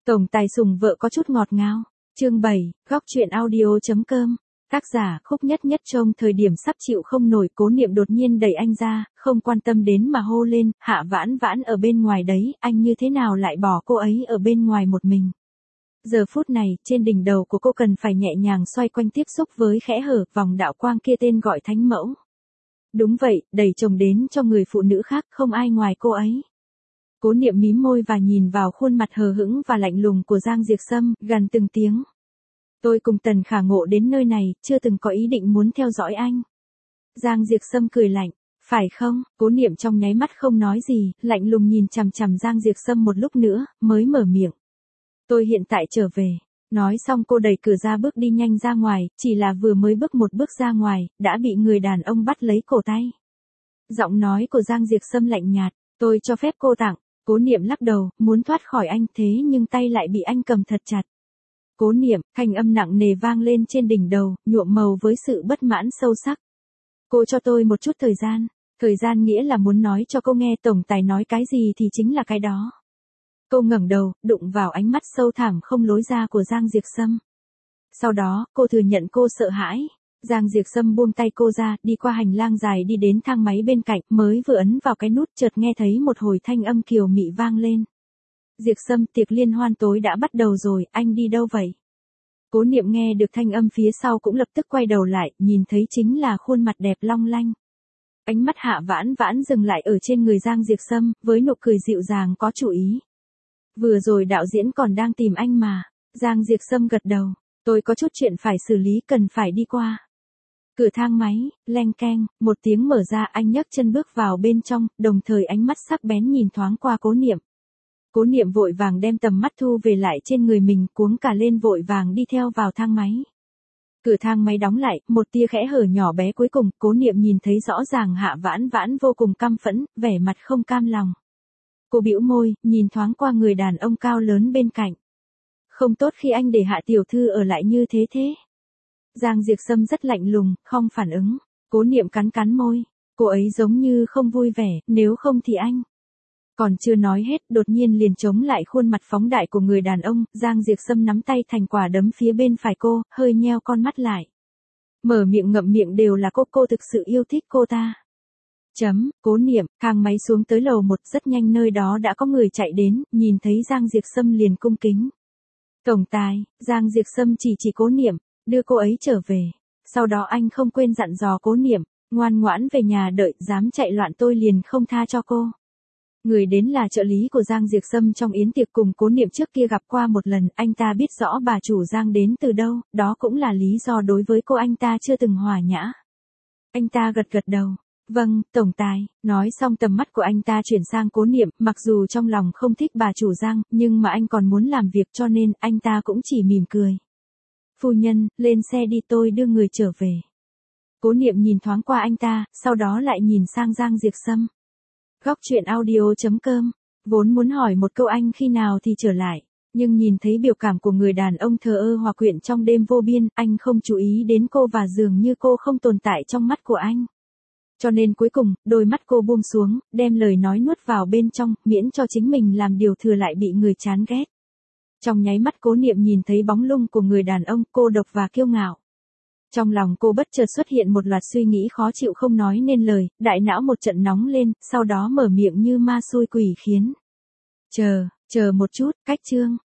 Tổng tài sủng vợ có chút ngọt ngào. Chương 7, góc truyện audio.com. Tác giả Khúc Nhất Nhất. Trong thời điểm sắp chịu không nổi, Cố Niệm đột nhiên đẩy anh ra, không quan tâm đến mà hô lên, Hạ Vãn Vãn ở bên ngoài đấy, anh như thế nào lại bỏ cô ấy ở bên ngoài một mình. Giờ phút này, trên đỉnh đầu của cô cần phải nhẹ nhàng xoay quanh tiếp xúc với khẽ hở vòng đạo quang kia tên gọi thánh mẫu. Đúng vậy, đẩy chồng đến cho người phụ nữ khác, không ai ngoài cô ấy. Cố Niệm mím môi và nhìn vào khuôn mặt hờ hững và lạnh lùng của Giang Diệp Sâm, gằn từng tiếng. Tôi cùng Tần Khả Ngộ đến nơi này, chưa từng có ý định muốn theo dõi anh. Giang Diệp Sâm cười lạnh, phải không? Cố Niệm trong nháy mắt không nói gì, lạnh lùng nhìn chằm chằm Giang Diệp Sâm một lúc nữa, mới mở miệng. Tôi hiện tại trở về. Nói xong cô đẩy cửa ra bước đi nhanh ra ngoài, chỉ là vừa mới bước một bước ra ngoài, đã bị người đàn ông bắt lấy cổ tay. Giọng nói của Giang Diệp Sâm lạnh nhạt, tôi cho phép cô tặng. Cố Niệm lắc đầu, muốn thoát khỏi anh thế nhưng tay lại bị anh cầm thật chặt. Cố Niệm, thanh âm nặng nề vang lên trên đỉnh đầu, nhuộm màu với sự bất mãn sâu sắc. Cô cho tôi một chút thời gian. Thời gian nghĩa là muốn nói cho cô nghe tổng tài nói cái gì thì chính là cái đó. Cô ngẩng đầu, đụng vào ánh mắt sâu thẳm không lối ra của Giang Diệp Sâm. Sau đó, cô thừa nhận cô sợ hãi. Giang Diệp Sâm buông tay cô ra, đi qua hành lang dài đi đến thang máy bên cạnh, mới vừa ấn vào cái nút chợt nghe thấy một hồi thanh âm kiều mị vang lên. Diệp Sâm, tiệc liên hoan tối đã bắt đầu rồi, anh đi đâu vậy? Cố Niệm nghe được thanh âm phía sau cũng lập tức quay đầu lại, nhìn thấy chính là khuôn mặt đẹp long lanh. Ánh mắt Hạ Vãn Vãn dừng lại ở trên người Giang Diệp Sâm, với nụ cười dịu dàng có chủ ý. Vừa rồi đạo diễn còn đang tìm anh mà. Giang Diệp Sâm gật đầu, tôi có chút chuyện phải xử lý cần phải đi qua. Cửa thang máy, leng keng, một tiếng mở ra, anh nhấc chân bước vào bên trong, đồng thời ánh mắt sắc bén nhìn thoáng qua Cố Niệm. Cố Niệm vội vàng đem tầm mắt thu về lại trên người mình, cuống cả lên vội vàng đi theo vào thang máy. Cửa thang máy đóng lại, một tia khẽ hở nhỏ bé cuối cùng, Cố Niệm nhìn thấy rõ ràng Hạ Vãn Vãn vô cùng căm phẫn, vẻ mặt không cam lòng. Cô bĩu môi, nhìn thoáng qua người đàn ông cao lớn bên cạnh. Không tốt khi anh để Hạ tiểu thư ở lại như thế thế. Giang Diệp Sâm rất lạnh lùng, không phản ứng. Cố Niệm cắn cắn môi. Cô ấy giống như không vui vẻ, nếu không thì anh. Còn chưa nói hết, đột nhiên liền chống lại khuôn mặt phóng đại của người đàn ông. Giang Diệp Sâm nắm tay thành quả đấm phía bên phải cô, hơi nheo con mắt lại. Mở miệng ngậm miệng đều là cô thực sự yêu thích cô ta. Cố Niệm, thang máy xuống tới lầu 1, rất nhanh nơi đó đã có người chạy đến, nhìn thấy Giang Diệp Sâm liền cung kính. Tổng tài, Giang Diệp Sâm chỉ Cố Niệm, đưa cô ấy trở về. Sau đó anh không quên dặn dò Cố Niệm, ngoan ngoãn về nhà đợi, dám chạy loạn tôi liền không tha cho cô. Người đến là trợ lý của Giang Diệp Sâm trong yến tiệc cùng Cố Niệm trước kia gặp qua một lần, anh ta biết rõ bà chủ Giang đến từ đâu, đó cũng là lý do đối với cô anh ta chưa từng hòa nhã. Anh ta gật đầu. Vâng, tổng tài. Nói xong tầm mắt của anh ta chuyển sang Cố Niệm, mặc dù trong lòng không thích bà chủ Giang, nhưng mà anh còn muốn làm việc cho nên anh ta cũng chỉ mỉm cười. Phu nhân, lên xe đi tôi đưa người trở về. Cố Niệm nhìn thoáng qua anh ta, sau đó lại nhìn sang Giang Diệp Sâm. Góc truyện audio.com. Vốn muốn hỏi một câu anh khi nào thì trở lại, nhưng nhìn thấy biểu cảm của người đàn ông thờ ơ hòa quyện trong đêm vô biên, anh không chú ý đến cô và dường như cô không tồn tại trong mắt của anh. Cho nên cuối cùng, đôi mắt cô buông xuống, đem lời nói nuốt vào bên trong, miễn cho chính mình làm điều thừa lại bị người chán ghét. Trong nháy mắt Cố Niệm nhìn thấy bóng lưng của người đàn ông, cô độc và kiêu ngạo. Trong lòng cô bất chợt xuất hiện một loạt suy nghĩ khó chịu không nói nên lời, đại não một trận nóng lên, sau đó mở miệng như ma xui quỷ khiến. Chờ một chút, cách chương.